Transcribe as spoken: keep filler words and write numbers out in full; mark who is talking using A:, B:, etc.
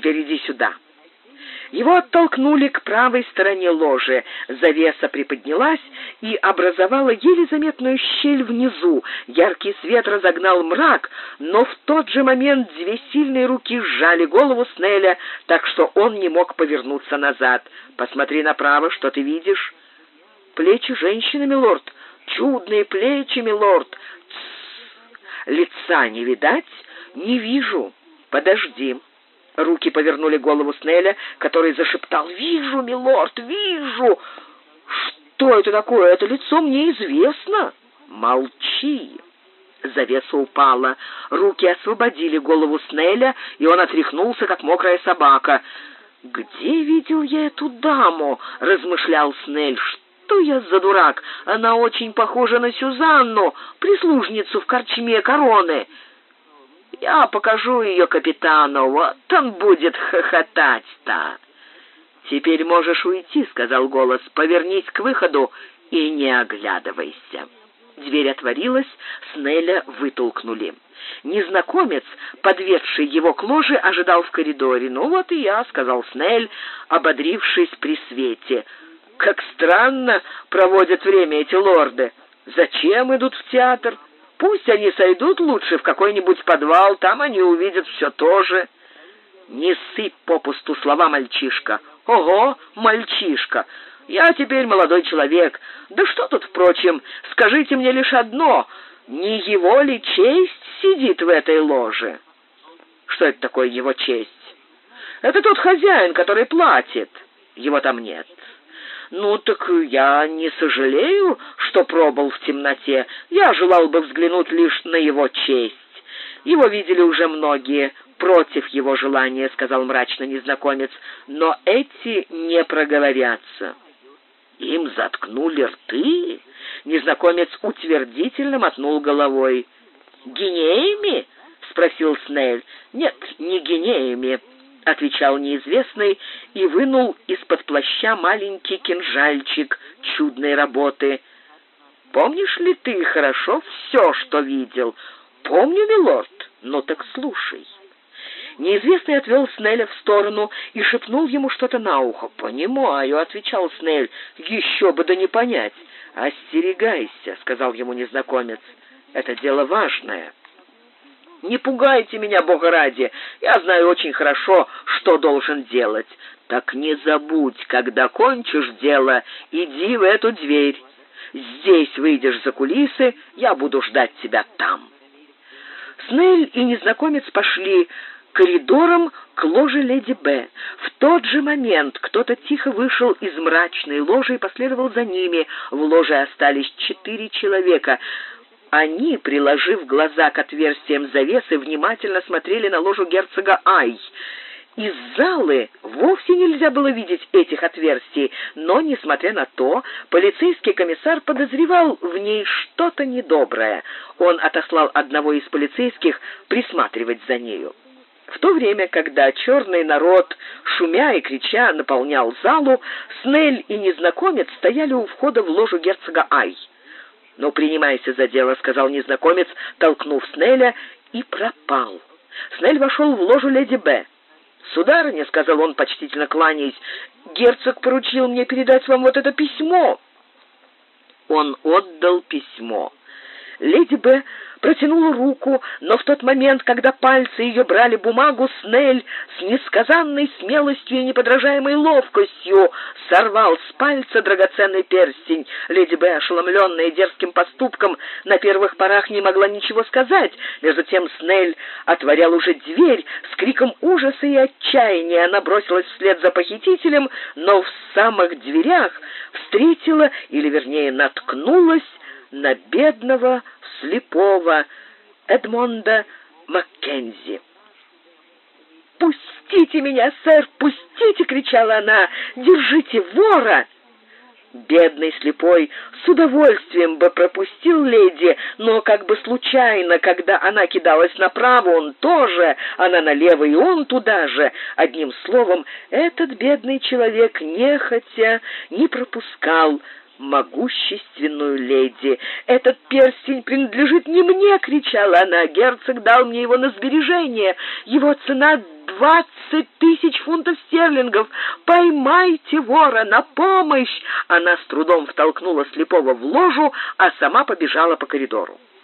A: теперь иди сюда». Его оттолкнули к правой стороне ложи. Завеса приподнялась и образовала еле заметную щель внизу. Яркий свет разогнал мрак, но в тот же момент две сильные руки сжали голову Снеля, так что он не мог повернуться назад. «Посмотри направо, что ты видишь?» «Плечи женщины, милорд. Чудные плечи, милорд». «Тссс! Лица не видать?» «Не вижу. Подожди». Руки повернули голову Снеля, который зашептал: «Вижу, милорд, вижу!» «Что это такое? Это лицо мне известно!» «Молчи!» Завеса упала. Руки освободили голову Снеля, и он отряхнулся, как мокрая собака. «Где видел я эту даму?» — размышлял Снель. «Что я за дурак? Она очень похожа на Сюзанну, прислужницу в корчме Короны. Я покажу ее капитану, вот он будет хохотать-то». «Теперь можешь уйти», — сказал голос. «Повернись к выходу и не оглядывайся». Дверь отворилась, Снеля вытолкнули. Незнакомец, подведший его к ложе, ожидал в коридоре. «Ну вот и я», — сказал Снель, ободрившись при свете. «Как странно проводят время эти лорды. Зачем идут в театр? Пусть они сойдут лучше в какой-нибудь подвал, там они увидят все то же». «Не сыпь попусту слова, мальчишка». «Ого, мальчишка! Я теперь молодой человек. Да что тут, впрочем, скажите мне лишь одно: не его ли честь сидит в этой ложе?» «Что это такое его честь?» «Это тот хозяин, который платит. Его там нет». «Ну, так я не сожалею, что пробыл в темноте. Я желал бы взглянуть лишь на его честь. Его видели уже многие против его желания», — сказал мрачно незнакомец, «но эти не проговорятся». «Им заткнули рты?» Незнакомец утвердительно мотнул головой. «Гинеями?» — спросил Снель. «Нет, не гинеями», — отвечал неизвестный и вынул из-под плаща маленький кинжальчик чудной работы. «Помнишь ли ты хорошо все, что видел?» «Помню, милорд. Ну так слушай». Неизвестный отвел Снеля в сторону и шепнул ему что-то на ухо. «Понимаю», — отвечал Снель, — «еще бы да не понять». «Остерегайся», — сказал ему незнакомец, — «это дело важное». «Не пугайте меня, Бога ради, я знаю очень хорошо, что должен делать». «Так не забудь, когда кончишь дело, иди в эту дверь. Здесь выйдешь за кулисы, я буду ждать тебя там». Снель и незнакомец пошли коридором к ложе леди Б. В тот же момент кто-то тихо вышел из мрачной ложи и последовал за ними. В ложе остались четыре человека. Они, приложив глаза к отверстиям завесы, внимательно смотрели на ложу герцога Ай. Из залы вовсе нельзя было видеть этих отверстий, но, несмотря на то, полицейский комиссар подозревал в ней что-то недоброе. Он отослал одного из полицейских присматривать за нею. В то время, когда черный народ, шумя и крича, наполнял залу, Снель и незнакомец стояли у входа в ложу герцога Ай. «Ну, принимайся за дело», — сказал незнакомец, толкнув Снеля, и пропал. Снель вошел в ложу леди Б. «Сударыня», — сказал он, почтительно кланяясь, — «герцог поручил мне передать вам вот это письмо». Он отдал письмо. Леди Б протянула руку, но в тот момент, когда пальцы ее брали бумагу, Снель с несказанной смелостью и неподражаемой ловкостью сорвал с пальца драгоценный перстень. Леди Б, ошеломленная дерзким поступком, на первых порах не могла ничего сказать. Между тем Снель отворял уже дверь. С криком ужаса и отчаяния она бросилась вслед за похитителем, но в самых дверях встретила, или вернее наткнулась, на бедного, слепого Эдмонда Маккензи. «Пустите меня, сэр, пустите!» — кричала она. «Держите вора!» Бедный слепой с удовольствием бы пропустил леди, но как бы случайно, когда она кидалась направо, он тоже, она налево, и он туда же. Одним словом, этот бедный человек нехотя не пропускал могущественную леди. «Этот перстень принадлежит не мне!» — кричала она. «Герцог дал мне его на сбережение. Его цена двадцать тысяч фунтов стерлингов! Поймайте вора! На помощь!» Она с трудом втолкнула слепого в ложу, а сама побежала по коридору.